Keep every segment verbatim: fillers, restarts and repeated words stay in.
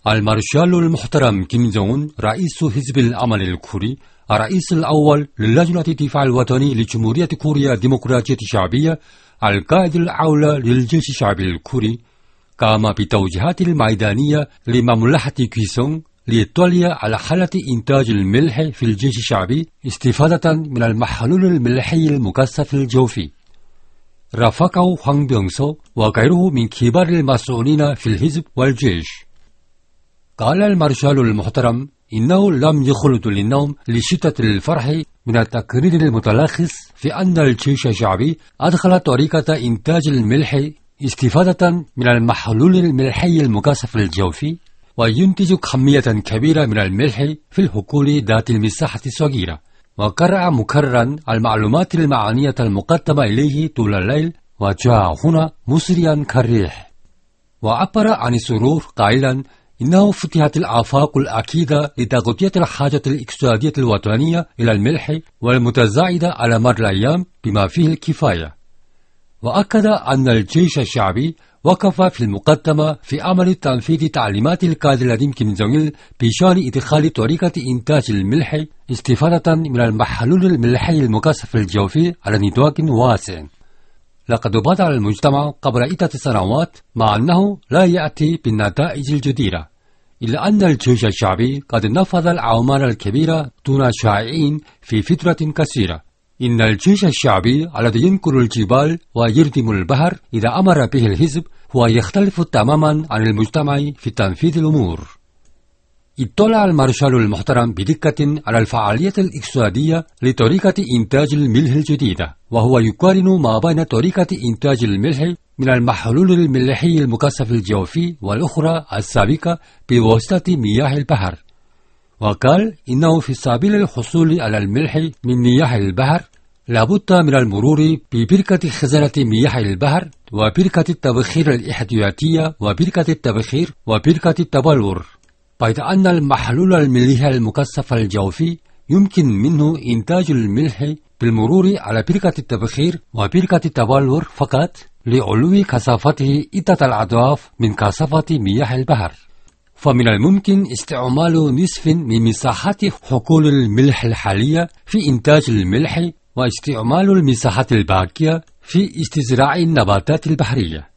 المارشال المحترم كيم جونغ أون رئيس حزب العمل الكوري الرئيس الأول للجنة الدفاع الوطني لجمهورية كوريا الديمقراطية الشعبية القائد الأعلى للجيش الشعبي الكوري قام بتوجيهات الميدانية لمملكة كويسونغ لإيطاليا على حالة إنتاج الملح في الجيش الشعبي استفادة من المحلول الملحي المكثف الجوفي. رافقه 황 병서 وغيره من كبار المسؤولين في الحزب والجيش. قال المارشال المحترم إنه لم يخلد للنوم لشدة الفرح من التقرير المتلخص في أن الجيش الشعبي أدخل طريقة إنتاج الملح استفادة من المحلول الملحي المكثف الجوفي وينتج كمية كبيرة من الملح في الحقول ذات المساحة الصغيرة. وقرأ مكررا المعلومات المعنية المقدمة إليه طول الليل وجاء هنا مسرعا كالريح. وعبر عن السرور قائلا إنه فتحت الآفاق الأكيدة لتغطية الحاجة الاقتصادية الوطنية إلى الملح والمتزايدة على مر الأيام بما فيه الكفاية. وأكد أن الجيش الشعبي وقف في المقدمة في عمل تنفيذ تعليمات القائد القديم كيم جونغ إل بشأن إدخال طريقة إنتاج الملح استفادة من المحلول الملحي المكثف الجوفي على نطاق واسع. لقد بدأ المجتمع قبل عدة سنوات مع أنه لا يأتي بالنتائج الجديرة، إلا أن الجيش الشعبي قد نفذ الأعمال الكبيرة دون شائعين في فترة قصيرة. إن الجيش الشعبي الذي ينقل الجبال ويردم البحر إذا أمر به الحزب هو يختلف تماما عن المجتمع في تنفيذ الأمور. اطلع المارشال المحترم بدقة على الفعالية الاقتصادية لطريقة إنتاج الملح الجديدة، وهو يقارن ما بين طريقة إنتاج الملح من المحلول الملحي المكثف الجوفي والأخرى السابقة بواسطة مياه البحر. وقال إنه في سبيل الحصول على الملح من مياه البحر لابد من المرور ببركة خزانة مياه البحر وبركة التبخير الاحتياطية وبركة التبخير وبركة التبلور، بيد أن المحلول الملح المكثف الجوفي يمكن منه إنتاج الملح بالمرور على بركة التبخير وبركة التبلور فقط لعلو كثافته عدة الأضعاف من كثافة مياه البحر. فمن الممكن استعمال نصف من مساحات حقول الملح الحالية في إنتاج الملح واستعمال المساحات الباقية في استزراع النباتات البحرية.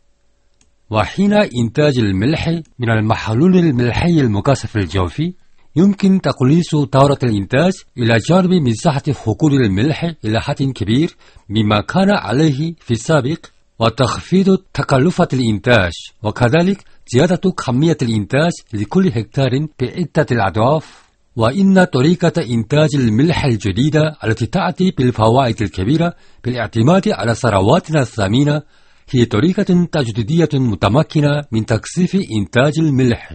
وحين إنتاج الملح من المحلول الملحي المكثف الجوفي يمكن تقليص دورة الإنتاج إلى جانب مساحة حقول الملح إلى حد كبير مما كان عليه في السابق، وتخفيض تكلفة الإنتاج، وكذلك زيادة كمية الإنتاج لكل هكتار بعدة الأضعاف. وإن طريقة إنتاج الملح الجديدة التي تأتي بالفوائد الكبيرة بالاعتماد على ثرواتنا الثمينة هي طريقة تجديدية متمكنة من تكثيف إنتاج الملح.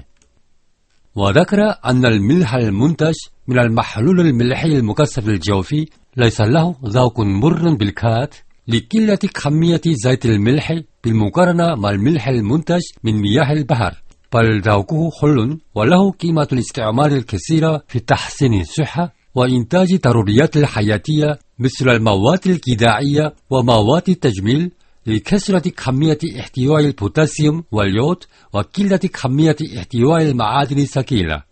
وذكر أن الملح المنتج من المحلول الملحي المكثف الجوفي ليس له ذوق مر بالكاد لقلة كمية زيت الملح بالمقارنة مع الملح المنتج من مياه البحر، بل ذوقه حلو وله قيمة الاستعمال الكثيرة في تحسين الصحة وإنتاج ضروريات الحياتية مثل المواد الغذائية ومواد التجميل، لكثرة كمية احتواء البوتاسيوم واليود وقلة كمية احتواء المعادن الثقيلة.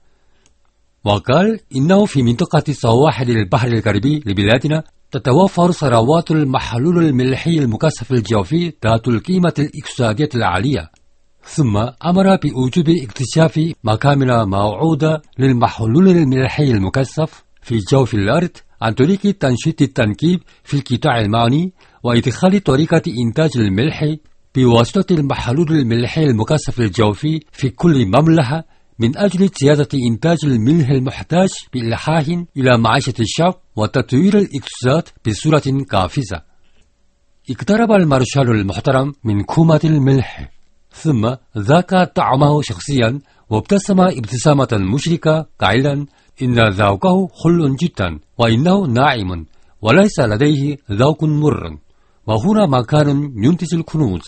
وقال إنه في منطقة سواحل البحر الغربي لبلادنا تتوفر ثروات المحلول الملحي المكثف الجوفي ذات القيمة الاقتصادية العالية. ثم أمر بوجوب اكتشاف مكامن موعودة للمحلول الملحي المكثف في جوف الأرض عن طريق تنشيط التنكيب في القطاع المعني وإدخال طريقة إنتاج الملح بواسطة المحلول الملحي المكثف الجوفي في كل مملكة من أجل زيادة إنتاج الملح المحتاج بإلحاح إلى معيشة الشعب وتطوير الاقتصاد بصورة قافزة. اقترب المارشال المحترم من كومة الملح ثم ذاق طعمه شخصيا وابتسم ابتسامة مشرقة قائلا إن ذوقه حلو جدا وإنه ناعم وليس لديه ذوق مر، وهنا مكان ينتج الكنوز.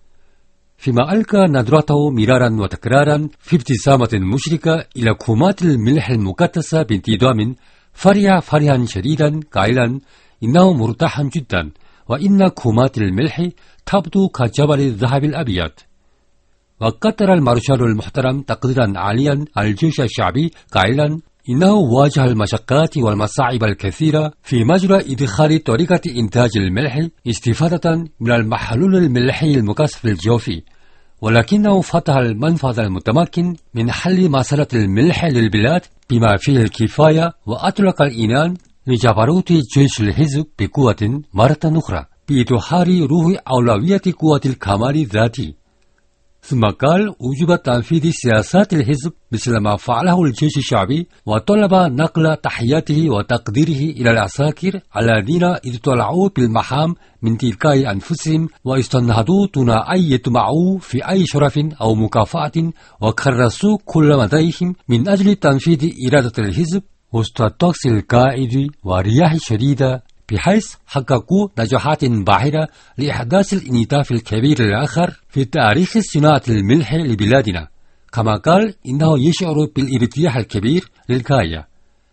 فيما ألقى نظرته مرارا وتكرارا في ابتسامة مشرقة إلى كومات الملح المكتسة بانتظام، فرح فرحا شديدا قائلا إنه مرتاح جدا وإن كومات الملح تبدو كجبل الذهب الأبيض. وقدر المارشال المحترم تقديرا عاليا على الجيش الشعبي قائلا إنه واجه المشقات والمصاعب الكثيرة في مجرى إدخال طريقة إنتاج الملح استفادة من المحلول الملحي المكثف الجوفي، ولكنه فتح المنفذ المتمكن من حل مسألة الملح للبلاد بما فيه الكفاية، وأطلق العنان لجبروت جيش الحزب بقوة مرة أخرى بإظهار روح أولوية قوة الكمال الذاتي. ثم قال وجوب تنفيذ سياسات الحزب مثل ما فعله الجيش الشعبي، وطلب نقل تحياته وتقديره إلى العساكر الذين اطلعوا بالمهام من تلقاء أنفسهم واستنهضوا دون أن يطمعوا في أي شرف أو مكافأة، وكرسوا كل مديهم من أجل تنفيذ إرادة الحزب وسط الطقس القائد ورياح شديدة، بحيث حققوا نجاحات باهرة لإحداث الانعطاف الكبير الآخر في تاريخ صناعة الملح لبلادنا. كما قال إنه يشعر بالارتياح الكبير للغاية،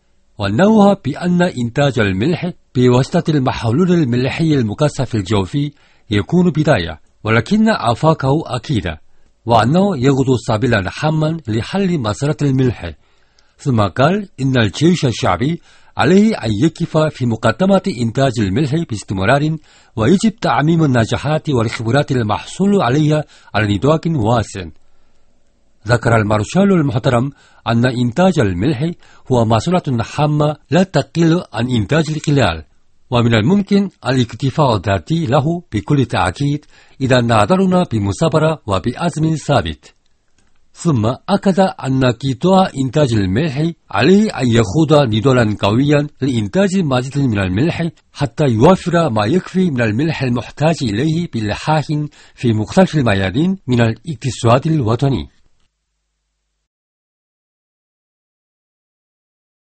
ونوه بأن إنتاج الملح بواسطة المحلول الملحي المكثف الجوفي يكون بداية، ولكن آفاقه أكيدة، وأنه يغدو سبيلا حاما لحل مسألة الملح. ثم قال إن الجيش الشعبي عليه أن يقف في مقدمة إنتاج الملح باستمرار، ويجب تعميم النجاحات والخبرات المحصول عليها على نطاق واسع. ذكر المارشال المحترم أن إنتاج الملح هو مسألة هامة لا تقل عن إنتاج القلال، ومن الممكن الاكتفاء الذاتي له بكل تأكيد إذا نظرنا بمثابرة وبعزم ثابت. ثم أكد أن قطاع إنتاج الملح عليه أن يخوض نضالا قويا لإنتاج مزيد من الملح حتى يوفر ما يكفي من الملح المحتاج إليه بلحاح في مختلف الميادين من الاقتصاد الوطني.